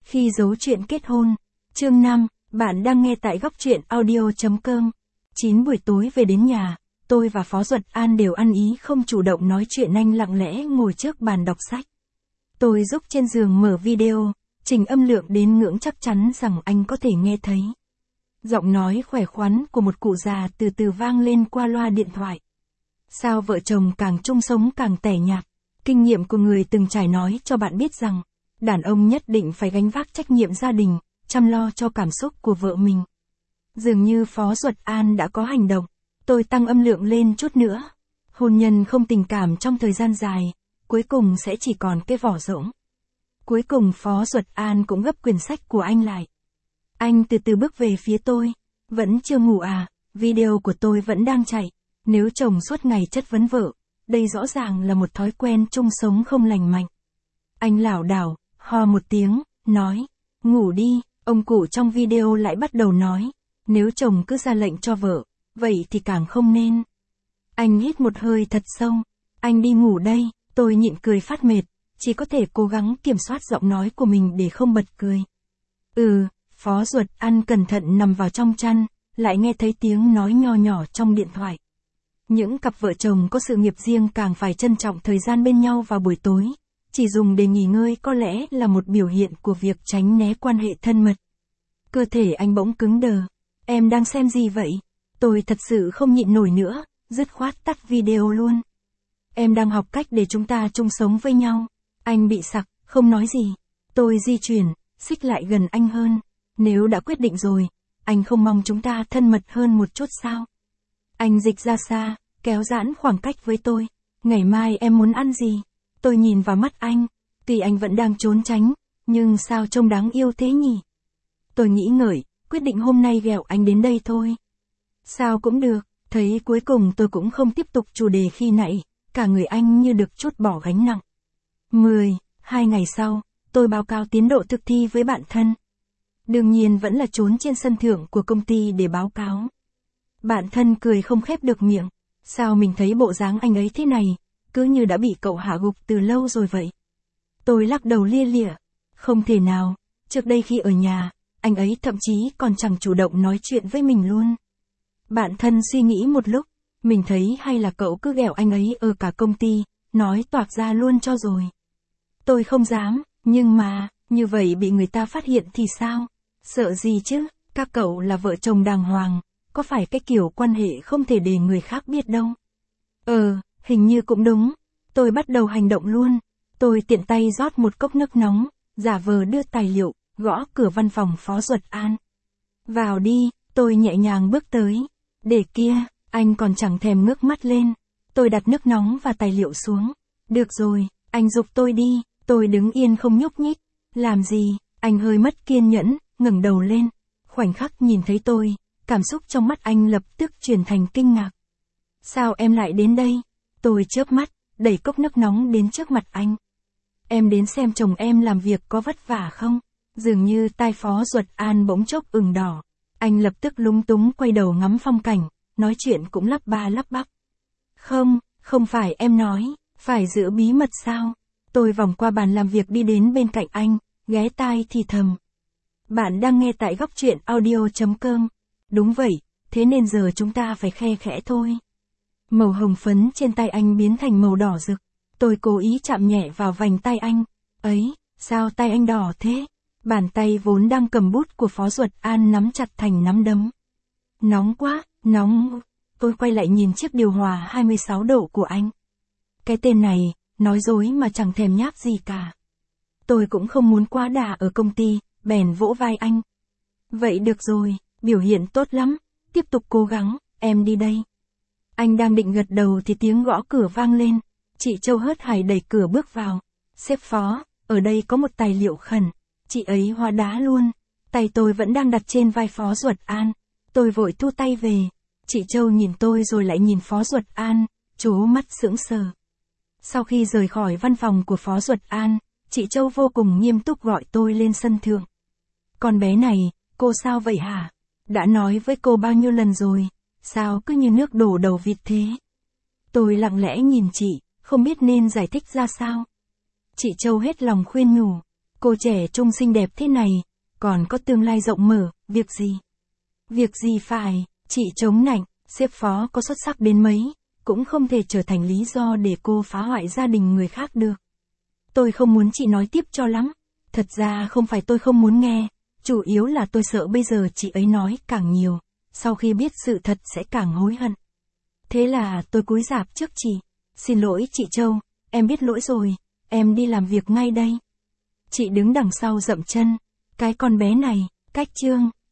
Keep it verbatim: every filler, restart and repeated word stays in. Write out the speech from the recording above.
Khi giấu chuyện kết hôn. Chương năm, bạn đang nghe tại góc truyện audio chấm com. chín buổi tối về đến nhà, tôi và Phó Duật An đều ăn ý không chủ động nói chuyện, anh lặng lẽ ngồi trước bàn đọc sách. Tôi giúp trên giường mở video, chỉnh âm lượng đến ngưỡng chắc chắn rằng anh có thể nghe thấy. Giọng nói khỏe khoắn của một cụ già từ từ vang lên qua loa điện thoại. Sao vợ chồng càng chung sống càng tẻ nhạt? Kinh nghiệm của người từng trải nói cho bạn biết rằng, đàn ông nhất định phải gánh vác trách nhiệm gia đình, chăm lo cho cảm xúc của vợ mình. Dường như Phó Duật An đã có hành động. Tôi tăng âm lượng lên chút nữa. Hôn nhân không tình cảm trong thời gian dài, cuối cùng sẽ chỉ còn cái vỏ rỗng. Cuối cùng Phó Duật An cũng gấp quyển sách của anh lại. Anh từ từ bước về phía tôi. Vẫn chưa ngủ à? Video của tôi vẫn đang chạy. Nếu chồng suốt ngày chất vấn vợ, đây rõ ràng là một thói quen chung sống không lành mạnh. Anh lảo đảo, ho một tiếng, nói, ngủ đi. Ông cụ trong video lại bắt đầu nói, nếu chồng cứ ra lệnh cho vợ, vậy thì càng không nên. Anh hít một hơi thật sâu, anh đi ngủ đây. Tôi nhịn cười phát mệt, chỉ có thể cố gắng kiểm soát giọng nói của mình để không bật cười. Ừ, Phó Duật An cẩn thận nằm vào trong chăn, lại nghe thấy tiếng nói nho nhỏ trong điện thoại. Những cặp vợ chồng có sự nghiệp riêng càng phải trân trọng thời gian bên nhau vào buổi tối. Chỉ dùng để nghỉ ngơi có lẽ là một biểu hiện của việc tránh né quan hệ thân mật. Cơ thể anh bỗng cứng đờ. Em đang xem gì vậy? Tôi thật sự không nhịn nổi nữa, dứt khoát tắt video luôn. Em đang học cách để chúng ta chung sống với nhau. Anh bị sặc, không nói gì. Tôi di chuyển, xích lại gần anh hơn. Nếu đã quyết định rồi, anh không mong chúng ta thân mật hơn một chút sao? Anh dịch ra xa, kéo giãn khoảng cách với tôi. Ngày mai em muốn ăn gì? Tôi nhìn vào mắt anh, tuy anh vẫn đang trốn tránh, nhưng sao trông đáng yêu thế nhỉ? Tôi nghĩ ngợi, quyết định hôm nay ghẹo anh đến đây thôi. Sao cũng được, thấy cuối cùng tôi cũng không tiếp tục chủ đề khi nãy, cả người anh như được trút bỏ gánh nặng. mười, hai ngày sau, tôi báo cáo tiến độ thực thi với bạn thân. Đương nhiên vẫn là trốn trên sân thượng của công ty để báo cáo. Bạn thân cười không khép được miệng, sao mình thấy bộ dáng anh ấy thế này? Cứ như đã bị cậu hạ gục từ lâu rồi vậy. Tôi lắc đầu lia lịa. Không thể nào, trước đây khi ở nhà, anh ấy thậm chí còn chẳng chủ động nói chuyện với mình luôn. Bạn thân suy nghĩ một lúc, mình thấy hay là cậu cứ ghẹo anh ấy ở cả công ty, nói toạc ra luôn cho rồi. Tôi không dám, nhưng mà, như vậy bị người ta phát hiện thì sao? Sợ gì chứ, các cậu là vợ chồng đàng hoàng, có phải cái kiểu quan hệ không thể để người khác biết đâu. Ờ, hình như cũng đúng. Tôi bắt đầu hành động luôn. Tôi tiện tay rót một cốc nước nóng, giả vờ đưa tài liệu, gõ cửa văn phòng Phó Duật An. Vào đi, tôi nhẹ nhàng bước tới. Để kia, anh còn chẳng thèm ngước mắt lên. Tôi đặt nước nóng và tài liệu xuống. Được rồi, anh giục tôi đi. Tôi đứng yên không nhúc nhích. Làm gì? Anh hơi mất kiên nhẫn, ngẩng đầu lên. Khoảnh khắc nhìn thấy tôi, cảm xúc trong mắt anh lập tức chuyển thành kinh ngạc. Sao em lại đến đây? Tôi chớp mắt, đẩy cốc nước nóng đến trước mặt anh. Em đến xem chồng em làm việc có vất vả không? Dường như tai Phó Duật An bỗng chốc ửng đỏ. Anh lập tức lúng túng quay đầu ngắm phong cảnh, nói chuyện cũng lắp ba lắp bắp. Không, không phải em nói, phải giữ bí mật sao? Tôi vòng qua bàn làm việc đi đến bên cạnh anh, ghé tai thì thầm. Bạn đang nghe tại góc truyện audio chấm com. Đúng vậy, thế nên giờ chúng ta phải khe khẽ thôi. Màu hồng phấn trên tay anh biến thành màu đỏ rực. Tôi cố ý chạm nhẹ vào vành tay anh. Ấy, sao tay anh đỏ thế? Bàn tay vốn đang cầm bút của Phó Duật An nắm chặt thành nắm đấm. Nóng quá, nóng. Tôi quay lại nhìn chiếc điều hòa hai mươi sáu độ của anh. Cái tên này, nói dối mà chẳng thèm nháp gì cả. Tôi cũng không muốn quá đà ở công ty, bèn vỗ vai anh. Vậy được rồi, biểu hiện tốt lắm, tiếp tục cố gắng, em đi đây. Anh đang định gật đầu thì tiếng gõ cửa vang lên. Chị Châu hớt hải đẩy cửa bước vào. Sếp Phó, ở đây có một tài liệu khẩn. Chị ấy hóa đá luôn. Tay tôi vẫn đang đặt trên vai Phó Duật An. Tôi vội thu tay về. Chị Châu nhìn tôi rồi lại nhìn Phó Duật An, trố mắt sững sờ. Sau khi rời khỏi văn phòng của Phó Duật An, chị Châu vô cùng nghiêm túc gọi tôi lên sân thượng. Con bé này, cô sao vậy hả? Đã nói với cô bao nhiêu lần rồi, sao cứ như nước đổ đầu vịt thế? Tôi lặng lẽ nhìn chị, không biết nên giải thích ra sao. Chị Châu hết lòng khuyên nhủ. Cô trẻ trung xinh đẹp thế này, còn có tương lai rộng mở, việc gì? Việc gì phải, chị chống nạnh, sếp phó có xuất sắc đến mấy, cũng không thể trở thành lý do để cô phá hoại gia đình người khác được. Tôi không muốn chị nói tiếp cho lắm. Thật ra không phải tôi không muốn nghe, chủ yếu là tôi sợ bây giờ chị ấy nói càng nhiều, sau khi biết sự thật sẽ càng hối hận. Thế là tôi cúi rạp trước chị. Xin lỗi chị Châu, em biết lỗi rồi, em đi làm việc ngay đây. Chị đứng đằng sau dậm chân. Cái con bé này, cách chương.